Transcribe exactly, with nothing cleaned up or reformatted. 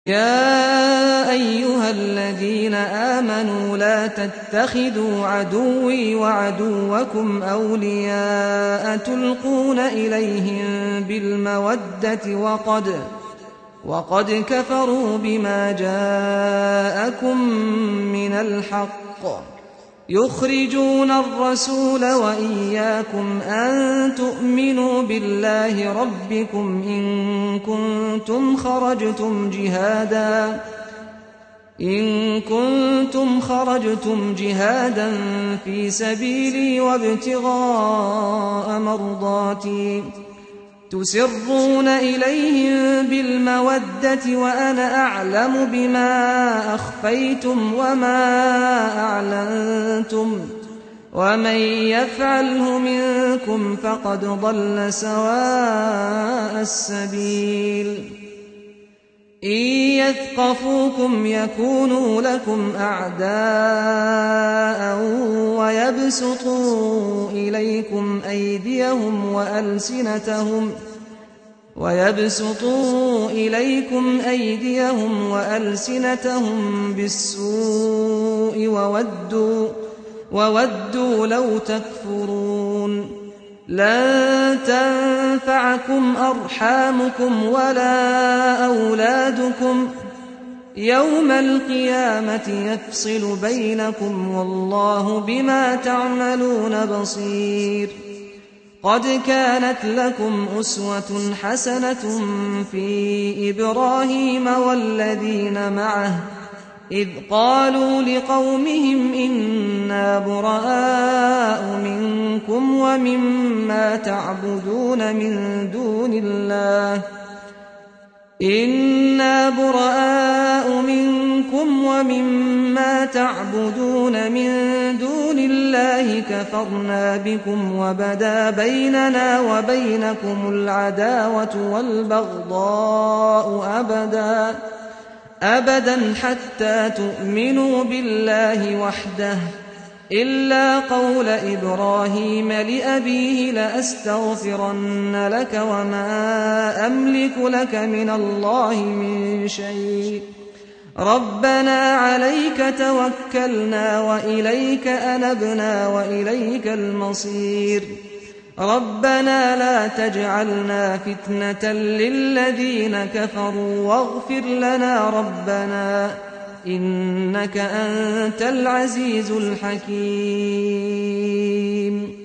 يَا أَيُّهَا الَّذِينَ آمَنُوا لَا تَتَّخِذُوا عَدُوِّي وَعَدُوَّكُمْ أَوْلِيَاءَ تُلْقُونَ إِلَيْهِم بِالْمَوَدَّةِ وَقَدْ وَقَدْ كَفَرُوا بِمَا جَاءَكُم مِّنَ الْحَقِّ يُخْرِجُونَ الرَّسُولَ وَإِيَّاكُمْ أَن تُؤْمِنُوا بِاللَّهِ رَبِّكُمْ إِن كُنتُمْ خَرَجْتُمْ جِهَادًا إِن كُنتُمْ خَرَجْتُمْ جِهَادًا فِي سَبِيلِي وَابْتِغَاءَ مَرْضَاتِي تُسِرُّونَ إِلَيْهِم بِالْمَوَدَّةِ وَأَنَا أَعْلَمُ بِمَا أَخْفَيْتُمْ وَمَا أَعْلَنتُمْ ۚ وَمَن يَفْعَلْهُ مِنكُمْ فَقَدْ ضَلَّ سَوَاءَ السَّبِيلِ إِن يَثْقَفُوكُمْ يَكُونُوا لَكُمْ أَعْدَاءً وَيَبْسُطُوا إِلَيْكُمْ أَيْدِيَهُمْ وَأَلْسِنَتَهُمْ وَيَبْسُطُوا إِلَيْكُمْ أَيْدِيَهُمْ وَأَلْسِنَتَهُم بِالسُّوءِ وَوَدُّوا وَوَدُّوا لَوْ تَكْفُرُونَ لَن تَنفَعَكُمْ أَرْحَامُكُمْ وَلَا أَوْلَادُكُمْ ۚ يَوْمَ الْقِيَامَةِ يَفْصِلُ بَيْنَكُمْ وَاللَّهُ بِمَا تَعْمَلُونَ بَصِيرٌ قَدْ كَانَتْ لَكُمْ أُسْوَةٌ حَسَنَةٌ فِي إِبْرَاهِيمَ وَالَّذِينَ مَعَهُ إِذْ قَالُوا لِقَوْمِهِمْ إِنَّا بُرَآءُ مِنكُمْ وَمِمَّا تَعْبُدُونَ مِن دُونِ اللَّهِ إِنَّا بُرَآءُ مِنكُمْ وَمِمَّا تَعْبُدُونَ مِن دُونِ اللَّهِ كَفَرْنَا بِكُمْ وَبَدَا بَيْنَنَا وَبَيْنَكُمُ الْعَدَاوَةُ وَالْبَغْضَاءُ أَبَدًا أَبَدًا حَتَّىٰ تُؤْمِنُوا بِاللَّهِ وَحْدَهُ إِلَّا قَوْلَ إِبْرَاهِيمَ لِأَبِيهِ لَأَسْتَغْفِرَنَّ لَكَ وَمَا أَمْلِكُ لَكَ مِنَ اللَّهِ مِن شَيْءٍ رَبَّنَا عَلَيْكَ تَوَكَّلْنَا وَإِلَيْكَ أَنَبْنَا وَإِلَيْكَ الْمَصِيرُ رَبَّنَا لَا تَجْعَلْنَا فِتْنَةً لِّلَّذِينَ كَفَرُوا وَاغْفِرْ لَنَا رَبَّنَا إِنَّكَ أَنتَ الْعَزِيزُ الْحَكِيمُ